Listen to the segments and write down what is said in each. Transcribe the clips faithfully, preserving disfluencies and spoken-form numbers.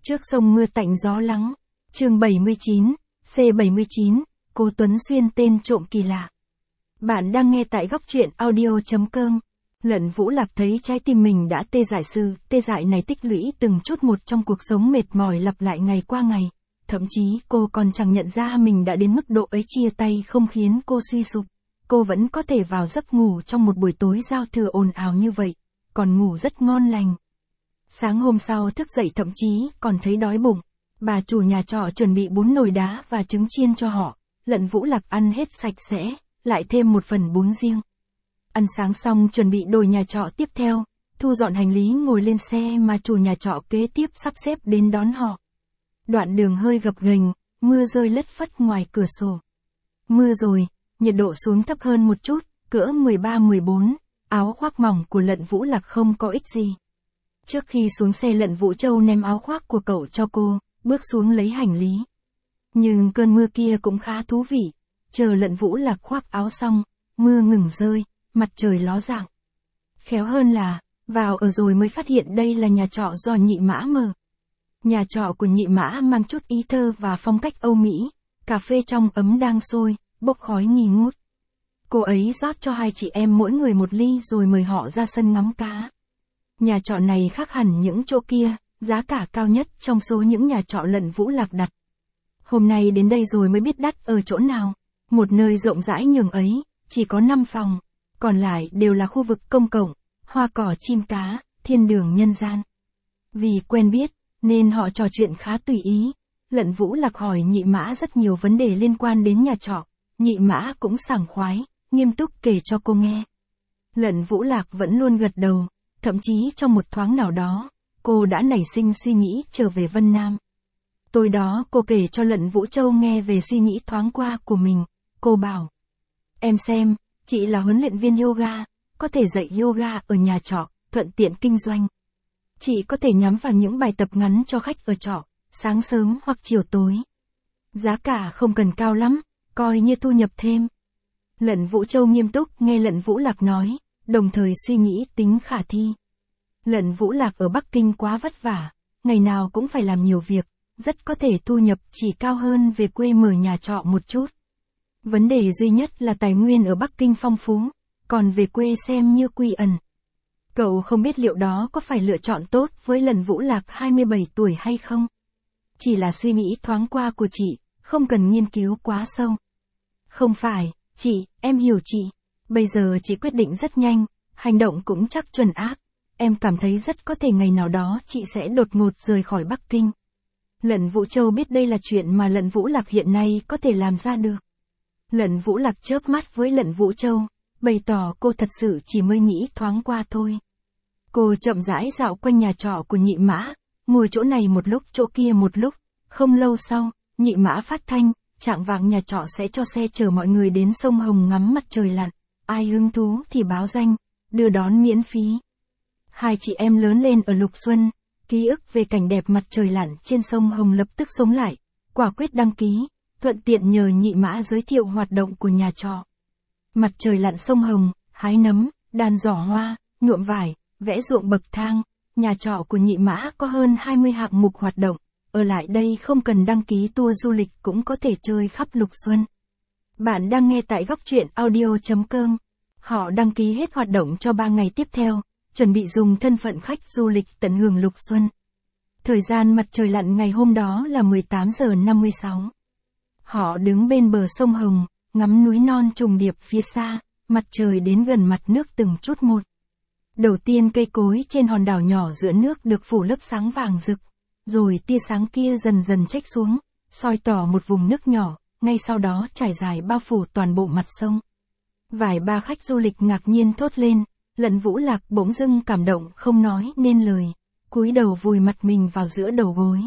Trước sông mưa tạnh gió lắng. Chương bảy mươi chín, C bảy mươi chín, Cô Tuấn Xuyên tên trộm kỳ lạ. Bạn đang nghe tại góc truyện audio chấm com. Lận Vũ Lạc thấy trái tim mình đã tê dại, sự tê dại này tích lũy từng chút một trong cuộc sống mệt mỏi lặp lại ngày qua ngày. Thậm chí cô còn chẳng nhận ra mình đã đến mức độ ấy. Chia tay không khiến cô suy sụp. Cô vẫn có thể vào giấc ngủ trong một buổi tối giao thừa ồn ào như vậy, còn ngủ rất ngon lành. Sáng hôm sau thức dậy thậm chí còn thấy đói bụng. Bà chủ nhà trọ chuẩn bị bún nồi đá và trứng chiên cho họ. Lận Vũ Lạc ăn hết sạch sẽ, lại thêm một phần bún riêng. Ăn sáng xong chuẩn bị đổi nhà trọ tiếp theo, thu dọn hành lý ngồi lên xe mà chủ nhà trọ kế tiếp sắp xếp đến đón họ. Đoạn đường hơi gập ghềnh, mưa rơi lất phất ngoài cửa sổ. Mưa rồi, nhiệt độ xuống thấp hơn một chút, cỡ mười ba mười bốn, áo khoác mỏng của Lận Vũ Lạc không có ích gì. Trước khi xuống xe Lận Vũ Châu ném áo khoác của cậu cho cô, bước xuống lấy hành lý. Nhưng cơn mưa kia cũng khá thú vị, chờ Lận Vũ Lạc khoác áo xong, mưa ngừng rơi, mặt trời ló dạng. Khéo hơn là, vào ở rồi mới phát hiện đây là nhà trọ do Nhị Mã mở. Nhà trọ của Nhị Mã mang chút ý thơ và phong cách Âu Mỹ, cà phê trong ấm đang sôi, bốc khói nghi ngút. Cô ấy rót cho hai chị em mỗi người một ly rồi mời họ ra sân ngắm cá. Nhà trọ này khác hẳn những chỗ kia, giá cả cao nhất trong số những nhà trọ Lận Vũ Lạc đặt. Hôm nay đến đây rồi mới biết đắt ở chỗ nào. Một nơi rộng rãi nhường ấy, chỉ có năm phòng, còn lại đều là khu vực công cộng, hoa cỏ chim cá, thiên đường nhân gian. Vì quen biết, nên họ trò chuyện khá tùy ý. Lận Vũ Lạc hỏi Nhị Mã rất nhiều vấn đề liên quan đến nhà trọ. Nhị Mã cũng sảng khoái, nghiêm túc kể cho cô nghe. Lận Vũ Lạc vẫn luôn gật đầu, thậm chí trong một thoáng nào đó, cô đã nảy sinh suy nghĩ trở về Vân Nam. Tối đó cô kể cho Lận Vũ Châu nghe về suy nghĩ thoáng qua của mình. Cô bảo, em xem, chị là huấn luyện viên yoga, có thể dạy yoga ở nhà trọ, thuận tiện kinh doanh. Chị có thể nhắm vào những bài tập ngắn cho khách ở trọ, sáng sớm hoặc chiều tối. Giá cả không cần cao lắm, coi như thu nhập thêm. Lận Vũ Châu nghiêm túc nghe Lận Vũ Lạc nói, đồng thời suy nghĩ tính khả thi. Lận Vũ Lạc ở Bắc Kinh quá vất vả, ngày nào cũng phải làm nhiều việc, rất có thể thu nhập chỉ cao hơn về quê mở nhà trọ một chút. Vấn đề duy nhất là tài nguyên ở Bắc Kinh phong phú, còn về quê xem như quy ẩn. Cậu không biết liệu đó có phải lựa chọn tốt với Lận Vũ Lạc hai mươi bảy tuổi hay không? Chỉ là suy nghĩ thoáng qua của chị, không cần nghiên cứu quá sâu. Không phải, chị, em hiểu chị. Bây giờ chị quyết định rất nhanh, hành động cũng chắc chuẩn ác. Em cảm thấy rất có thể ngày nào đó chị sẽ đột ngột rời khỏi Bắc Kinh. Lận Vũ Châu biết đây là chuyện mà Lận Vũ Lạc hiện nay có thể làm ra được. Lận Vũ Lạc chớp mắt với Lận Vũ Châu, bày tỏ cô thật sự chỉ mới nghĩ thoáng qua thôi. Cô chậm rãi dạo quanh nhà trọ của Nhị Mã, ngồi chỗ này một lúc chỗ kia một lúc. Không lâu sau, Nhị Mã phát thanh, chạng vạng nhà trọ sẽ cho xe chở mọi người đến sông Hồng ngắm mặt trời lặn. Ai hứng thú thì báo danh, đưa đón miễn phí. Hai chị em lớn lên ở Lục Xuân, ký ức về cảnh đẹp mặt trời lặn trên sông Hồng lập tức sống lại, quả quyết đăng ký, thuận tiện nhờ Nhị Mã giới thiệu hoạt động của nhà trọ. Mặt trời lặn sông Hồng, hái nấm, đàn giỏ hoa, nhuộm vải, vẽ ruộng bậc thang, nhà trọ của Nhị Mã có hơn hai mươi hạng mục hoạt động, ở lại đây không cần đăng ký tour du lịch cũng có thể chơi khắp Lục Xuân. Bạn đang nghe tại góc truyện audio chấm com. Họ đăng ký hết hoạt động cho ba ngày tiếp theo, chuẩn bị dùng thân phận khách du lịch tận hưởng Lục Xuân. Thời gian mặt trời lặn ngày hôm đó là mười tám giờ năm mươi sáu. Họ đứng bên bờ sông Hồng, ngắm núi non trùng điệp phía xa, mặt trời đến gần mặt nước từng chút một. Đầu tiên cây cối trên hòn đảo nhỏ giữa nước được phủ lớp sáng vàng rực, rồi tia sáng kia dần dần chếch xuống, soi tỏ một vùng nước nhỏ, ngay sau đó trải dài bao phủ toàn bộ mặt sông. Vài ba khách du lịch ngạc nhiên thốt lên, Lận Vũ Lạc bỗng dưng cảm động không nói nên lời, cúi đầu vùi mặt mình vào giữa đầu gối.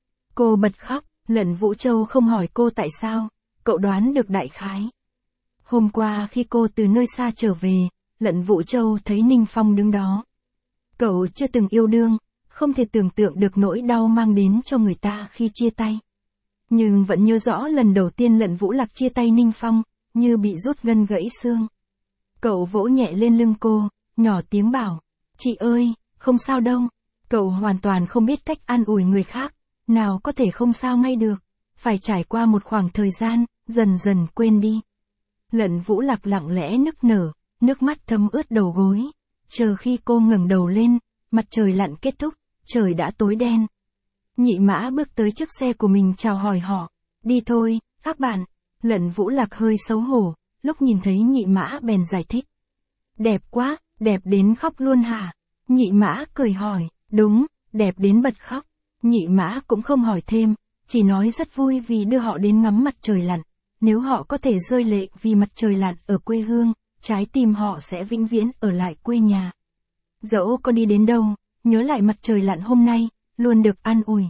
Cô bật khóc, Lận Vũ Châu không hỏi cô tại sao, cậu đoán được đại khái. Hôm qua khi cô từ nơi xa trở về, Lận Vũ Châu thấy Ninh Phong đứng đó. Cậu chưa từng yêu đương, không thể tưởng tượng được nỗi đau mang đến cho người ta khi chia tay. Nhưng vẫn nhớ rõ lần đầu tiên Lận Vũ Lạc chia tay Ninh Phong, như bị rút gân gãy xương. Cậu vỗ nhẹ lên lưng cô, nhỏ tiếng bảo, chị ơi, không sao đâu. Cậu hoàn toàn không biết cách an ủi người khác, nào có thể không sao ngay được, phải trải qua một khoảng thời gian, dần dần quên đi. Lận Vũ Lạc lặng lẽ nức nở, nước mắt thấm ướt đầu gối, chờ khi cô ngẩng đầu lên, mặt trời lặn kết thúc, trời đã tối đen. Nhị Mã bước tới trước xe của mình chào hỏi họ, đi thôi, các bạn. Lận Vũ Lạc hơi xấu hổ, lúc nhìn thấy Nhị Mã bèn giải thích. Đẹp quá, đẹp đến khóc luôn hả? Nhị Mã cười hỏi, đúng, đẹp đến bật khóc. Nhị Mã cũng không hỏi thêm, chỉ nói rất vui vì đưa họ đến ngắm mặt trời lặn. Nếu họ có thể rơi lệ vì mặt trời lặn ở quê hương, trái tim họ sẽ vĩnh viễn ở lại quê nhà. Dẫu có đi đến đâu, nhớ lại mặt trời lặn hôm nay, luôn được an ủi.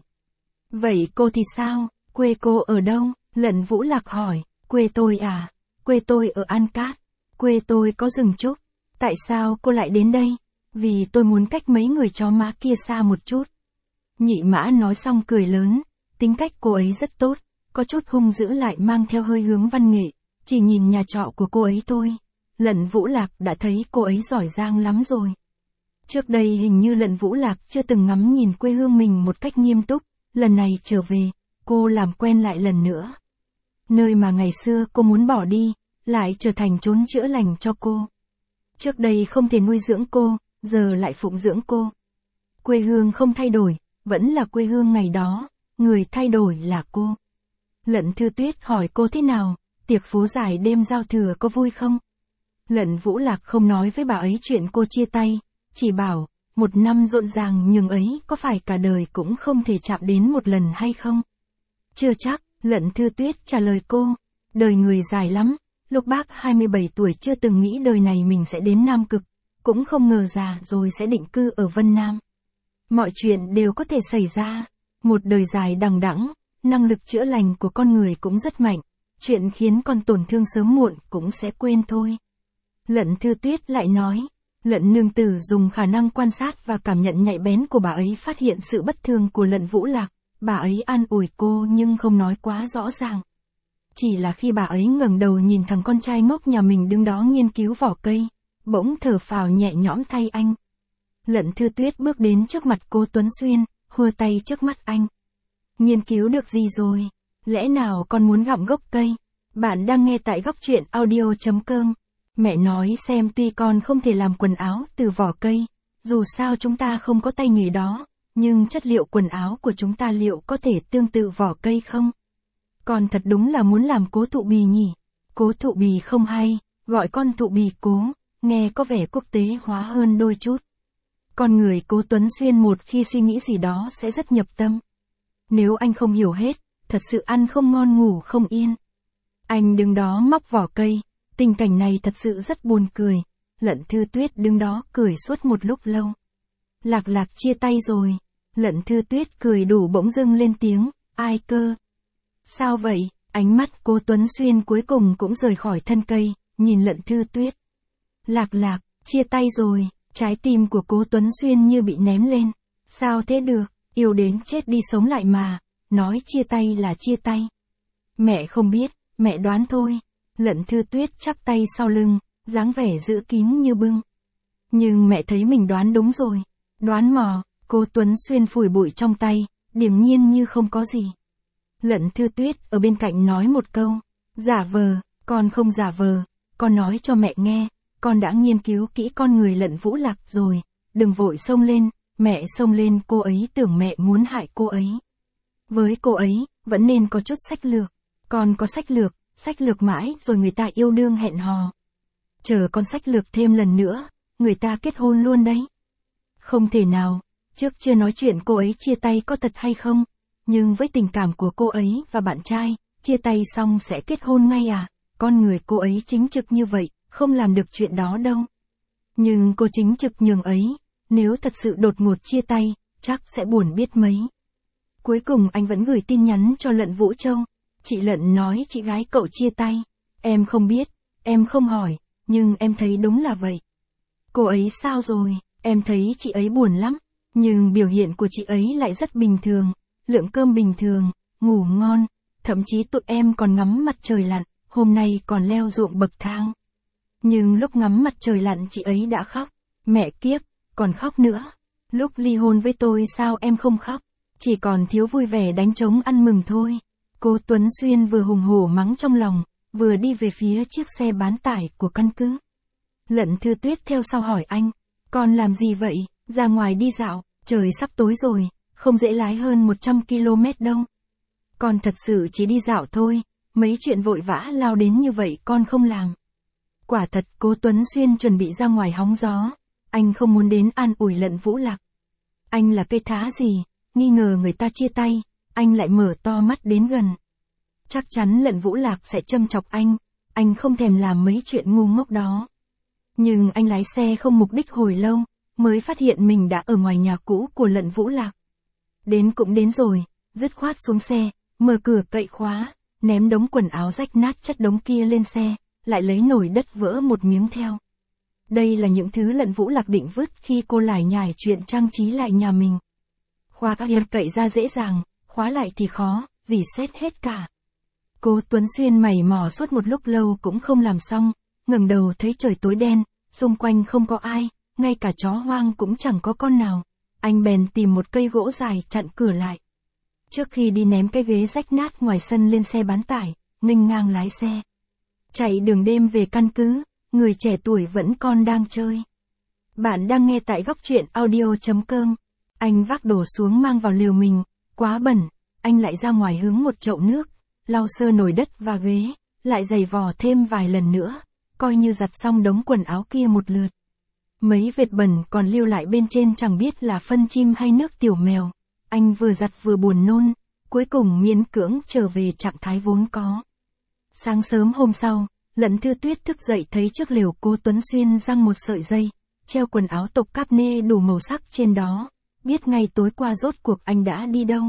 Vậy cô thì sao, quê cô ở đâu? Lận Vũ Lạc hỏi, quê tôi à, quê tôi ở An Cát, quê tôi có rừng trúc. Tại sao cô lại đến đây? Vì tôi muốn cách mấy người chó má kia xa một chút. Nhị Mã nói xong cười lớn, tính cách cô ấy rất tốt, có chút hung dữ lại mang theo hơi hướng văn nghệ, chỉ nhìn nhà trọ của cô ấy thôi. Lận Vũ Lạc đã thấy cô ấy giỏi giang lắm rồi. Trước đây hình như Lận Vũ Lạc chưa từng ngắm nhìn quê hương mình một cách nghiêm túc, lần này trở về, cô làm quen lại lần nữa. Nơi mà ngày xưa cô muốn bỏ đi, lại trở thành chốn chữa lành cho cô. Trước đây không thể nuôi dưỡng cô, giờ lại phụng dưỡng cô. Quê hương không thay đổi, vẫn là quê hương ngày đó, người thay đổi là cô. Lận Thư Tuyết hỏi cô thế nào, tiệc phố dài đêm giao thừa có vui không? Lận Vũ Lạc không nói với bà ấy chuyện cô chia tay, chỉ bảo, một năm rộn ràng nhường ấy có phải cả đời cũng không thể chạm đến một lần hay không? Chưa chắc, Lận Thư Tuyết trả lời cô, đời người dài lắm, lúc bác hai mươi bảy tuổi chưa từng nghĩ đời này mình sẽ đến Nam Cực, cũng không ngờ già rồi sẽ định cư ở Vân Nam. Mọi chuyện đều có thể xảy ra, một đời dài đằng đẵng, năng lực chữa lành của con người cũng rất mạnh, chuyện khiến con tổn thương sớm muộn cũng sẽ quên thôi. Lận Thư Tuyết lại nói, Lận nương tử dùng khả năng quan sát và cảm nhận nhạy bén của bà ấy phát hiện sự bất thường của Lận Vũ Lạc, bà ấy an ủi cô nhưng không nói quá rõ ràng. Chỉ là khi bà ấy ngẩng đầu nhìn thằng con trai ngốc nhà mình đứng đó nghiên cứu vỏ cây, bỗng thở phào nhẹ nhõm thay anh. Lận Thư Tuyết bước đến trước mặt cô Tuấn Xuyên, hùa tay trước mắt anh. Nghiên cứu được gì rồi? Lẽ nào con muốn gặm gốc cây? Bạn đang nghe tại góc truyện audio chấm com. Mẹ nói xem tuy con không thể làm quần áo từ vỏ cây, dù sao chúng ta không có tay nghề đó, nhưng chất liệu quần áo của chúng ta liệu có thể tương tự vỏ cây không? Con thật đúng là muốn làm cố thụ bì nhỉ? Cố thụ bì không hay, gọi con thụ bì cố, nghe có vẻ quốc tế hóa hơn đôi chút. Con người Cố Tuấn Xuyên một khi suy nghĩ gì đó sẽ rất nhập tâm. Nếu anh không hiểu hết, thật sự ăn không ngon ngủ không yên. Anh đứng đó móc vỏ cây, tình cảnh này thật sự rất buồn cười. Lận Thư Tuyết đứng đó cười suốt một lúc lâu. Lạc Lạc chia tay rồi. Lận Thư Tuyết cười đủ bỗng dưng lên tiếng, ai cơ? Sao vậy? Ánh mắt Cố Tuấn Xuyên cuối cùng cũng rời khỏi thân cây, nhìn Lận Thư Tuyết. Lạc Lạc, chia tay rồi. Trái tim của Cố Tuấn Xuyên như bị ném lên. Sao thế được, yêu đến chết đi sống lại mà, nói chia tay là chia tay. Mẹ không biết, mẹ đoán thôi. Lận Thư Tuyết chắp tay sau lưng, dáng vẻ giữ kín như bưng. Nhưng mẹ thấy mình đoán đúng rồi. Đoán mò, Cố Tuấn Xuyên phủi bụi trong tay, điềm nhiên như không có gì. Lận Thư Tuyết ở bên cạnh nói một câu, giả vờ, con không giả vờ, con nói cho mẹ nghe. Con đã nghiên cứu kỹ con người Lận Vũ Lạc rồi, đừng vội xông lên, mẹ xông lên cô ấy tưởng mẹ muốn hại cô ấy. Với cô ấy, vẫn nên có chút sách lược, con có sách lược, sách lược mãi rồi người ta yêu đương hẹn hò. Chờ con sách lược thêm lần nữa, người ta kết hôn luôn đấy. Không thể nào, trước chưa nói chuyện cô ấy chia tay có thật hay không, nhưng với tình cảm của cô ấy và bạn trai, chia tay xong sẽ kết hôn ngay à, con người cô ấy chính trực như vậy. Không làm được chuyện đó đâu. Nhưng cô chính trực nhường ấy, nếu thật sự đột ngột chia tay, chắc sẽ buồn biết mấy. Cuối cùng anh vẫn gửi tin nhắn cho Lận Vũ Châu. Chị Lận nói chị gái cậu chia tay. Em không biết, em không hỏi, nhưng em thấy đúng là vậy. Cô ấy sao rồi, em thấy chị ấy buồn lắm, nhưng biểu hiện của chị ấy lại rất bình thường, lượng cơm bình thường, ngủ ngon, thậm chí tụi em còn ngắm mặt trời lặn, hôm nay còn leo ruộng bậc thang. Nhưng lúc ngắm mặt trời lặn chị ấy đã khóc, mẹ kiếp, còn khóc nữa. Lúc ly hôn với tôi sao em không khóc? Chỉ còn thiếu vui vẻ đánh trống ăn mừng thôi. Cố Tuấn Xuyên vừa hùng hổ mắng trong lòng, vừa đi về phía chiếc xe bán tải của căn cứ. Lận Thư Tuyết theo sau hỏi anh, con làm gì vậy, ra ngoài đi dạo, trời sắp tối rồi, không dễ lái hơn một trăm ki lô mét đâu. Con thật sự chỉ đi dạo thôi, mấy chuyện vội vã lao đến như vậy con không làm. Quả thật Cố Tuấn Xuyên chuẩn bị ra ngoài hóng gió, anh không muốn đến an ủi Lận Vũ Lạc. Anh là cây thá gì, nghi ngờ người ta chia tay, anh lại mở to mắt đến gần. Chắc chắn Lận Vũ Lạc sẽ châm chọc anh, anh không thèm làm mấy chuyện ngu ngốc đó. Nhưng anh lái xe không mục đích hồi lâu, mới phát hiện mình đã ở ngoài nhà cũ của Lận Vũ Lạc. Đến cũng đến rồi, dứt khoát xuống xe, mở cửa cậy khóa, ném đống quần áo rách nát chất đống kia lên xe, lại lấy nồi đất vỡ một miếng theo. Đây là những thứ Lận Vũ Lạc định vứt khi cô lải nhải chuyện trang trí lại nhà mình. Khóa các hiệp cậy ra dễ dàng, khóa lại thì khó, dì xét hết cả. Cố Tuấn Xuyên mày mò suốt một lúc lâu cũng không làm xong, ngẩng đầu thấy trời tối đen, xung quanh không có ai, ngay cả chó hoang cũng chẳng có con nào. Anh bèn tìm một cây gỗ dài chặn cửa lại. Trước khi đi ném cái ghế rách nát ngoài sân lên xe bán tải, nghênh ngang lái xe. Chạy đường đêm về căn cứ, người trẻ tuổi vẫn còn đang chơi. Bạn đang nghe tại góc truyện audio chấm com. Anh vác đồ xuống mang vào liều mình, quá bẩn, anh lại ra ngoài hứng một chậu nước, lau sơ nồi đất và ghế, lại giày vò thêm vài lần nữa, coi như giặt xong đống quần áo kia một lượt. Mấy vệt bẩn còn lưu lại bên trên chẳng biết là phân chim hay nước tiểu mèo. Anh vừa giặt vừa buồn nôn, cuối cùng miễn cưỡng trở về trạng thái vốn có. Sáng sớm hôm sau, Lận Thư Tuyết thức dậy thấy trước lều Cố Tuấn Xuyên giăng một sợi dây, treo quần áo tộc cáp nê đủ màu sắc trên đó, biết ngay tối qua rốt cuộc anh đã đi đâu.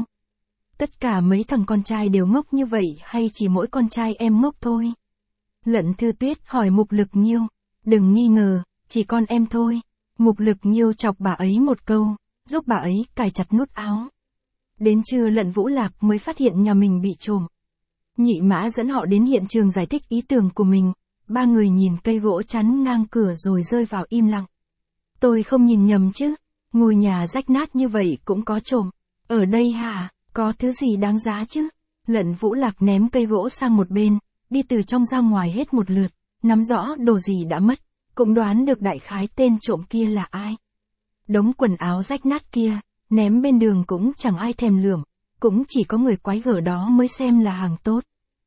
Tất cả mấy thằng con trai đều ngốc như vậy hay chỉ mỗi con trai em ngốc thôi? Lận Thư Tuyết hỏi Mục Lực Nhiêu, đừng nghi ngờ, chỉ con em thôi. Mục Lực Nhiêu chọc bà ấy một câu, giúp bà ấy cài chặt nút áo. Đến trưa Lận Vũ Lạc mới phát hiện nhà mình bị trộm. Nhị Mã dẫn họ đến hiện trường giải thích ý tưởng của mình, ba người nhìn cây gỗ chắn ngang cửa rồi rơi vào im lặng. Tôi không nhìn nhầm chứ, ngôi nhà rách nát như vậy cũng có trộm. Ở đây hả, có thứ gì đáng giá chứ? Lận Vũ Lạc ném cây gỗ sang một bên, đi từ trong ra ngoài hết một lượt, nắm rõ đồ gì đã mất, cũng đoán được đại khái tên trộm kia là ai. Đống quần áo rách nát kia, ném bên đường cũng chẳng ai thèm lườm, cũng chỉ có người quái gở đó mới xem là hàng tốt.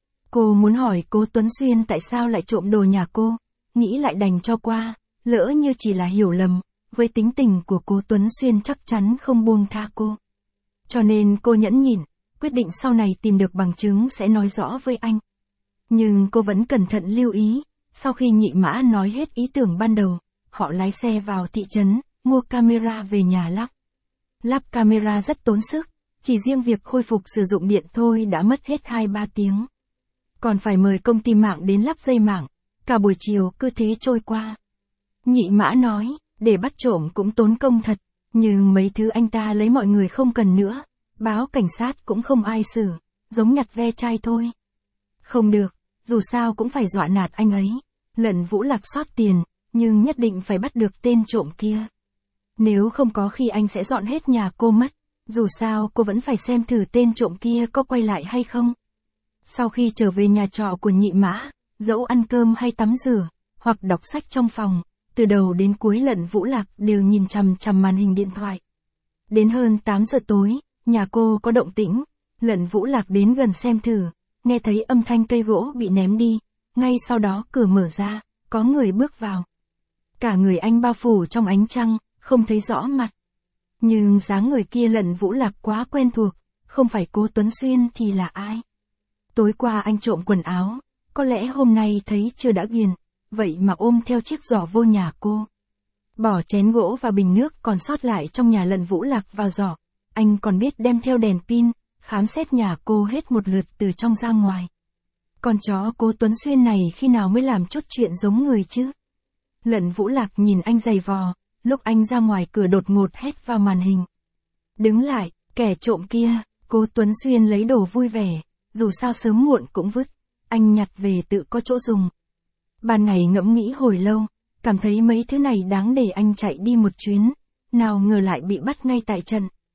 Cô muốn hỏi Cố Tuấn Xuyên tại sao lại trộm đồ nhà cô, nghĩ lại đành cho qua, lỡ như chỉ là hiểu lầm, với tính tình của Cố Tuấn Xuyên chắc chắn không buông tha cô. Cho nên cô nhẫn nhịn, quyết định sau này tìm được bằng chứng sẽ nói rõ với anh. Nhưng cô vẫn cẩn thận lưu ý, sau khi Nhị Mã nói hết ý tưởng ban đầu, họ lái xe vào thị trấn, mua camera về nhà lắp. Lắp camera rất tốn sức, chỉ riêng việc khôi phục sử dụng điện thôi đã mất hết hai ba tiếng. Còn phải mời công ty mạng đến lắp dây mạng, cả buổi chiều cứ thế trôi qua. Nhị Mã nói, để bắt trộm cũng tốn công thật, nhưng mấy thứ anh ta lấy mọi người không cần nữa, báo cảnh sát cũng không ai xử, giống nhặt ve chai thôi. Không được, dù sao cũng phải dọa nạt anh ấy. Lận Vũ Lạc sót tiền, nhưng nhất định phải bắt được tên trộm kia. Nếu không có khi anh sẽ dọn hết nhà cô mất, dù sao cô vẫn phải xem thử tên trộm kia có quay lại hay không. Sau khi trở về nhà trọ của Nhị Mã, dẫu ăn cơm hay tắm rửa, hoặc đọc sách trong phòng, từ đầu đến cuối Lận Vũ Lạc đều nhìn chằm chằm màn hình điện thoại. Đến hơn tám giờ tối, nhà cô có động tĩnh, Lận Vũ Lạc đến gần xem thử, nghe thấy âm thanh cây gỗ bị ném đi, ngay sau đó cửa mở ra, có người bước vào. Cả người anh bao phủ trong ánh trăng, không thấy rõ mặt. Nhưng dáng người kia Lận Vũ Lạc quá quen thuộc, không phải Cố Tuấn Xuyên thì là ai? Tối qua anh trộm quần áo, có lẽ hôm nay thấy chưa đã ghiền, vậy mà ôm theo chiếc giỏ vô nhà cô. Bỏ chén gỗ và bình nước còn sót lại trong nhà Lận Vũ Lạc vào giỏ, anh còn biết đem theo đèn pin, khám xét nhà cô hết một lượt từ trong ra ngoài. Con chó Cố Tuấn Xuyên này khi nào mới làm chút chuyện giống người chứ? Lận Vũ Lạc nhìn anh giày vò, lúc anh ra ngoài cửa đột ngột hét vào màn hình. Đứng lại, kẻ trộm kia. Cố Tuấn Xuyên lấy đồ vui vẻ, dù sao sớm muộn cũng vứt, anh nhặt về tự có chỗ dùng. Ban ngày ngẫm nghĩ hồi lâu, cảm thấy mấy thứ này đáng để anh chạy đi một chuyến, nào ngờ lại bị bắt ngay tại trận.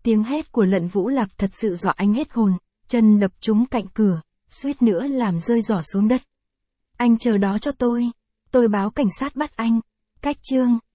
Tiếng hét của Lận Vũ Lạc thật sự dọa anh hết hồn, chân đập trúng cạnh cửa, suýt nữa làm rơi giỏ xuống đất. Anh chờ đó cho tôi. Tôi báo cảnh sát bắt anh. Cách chương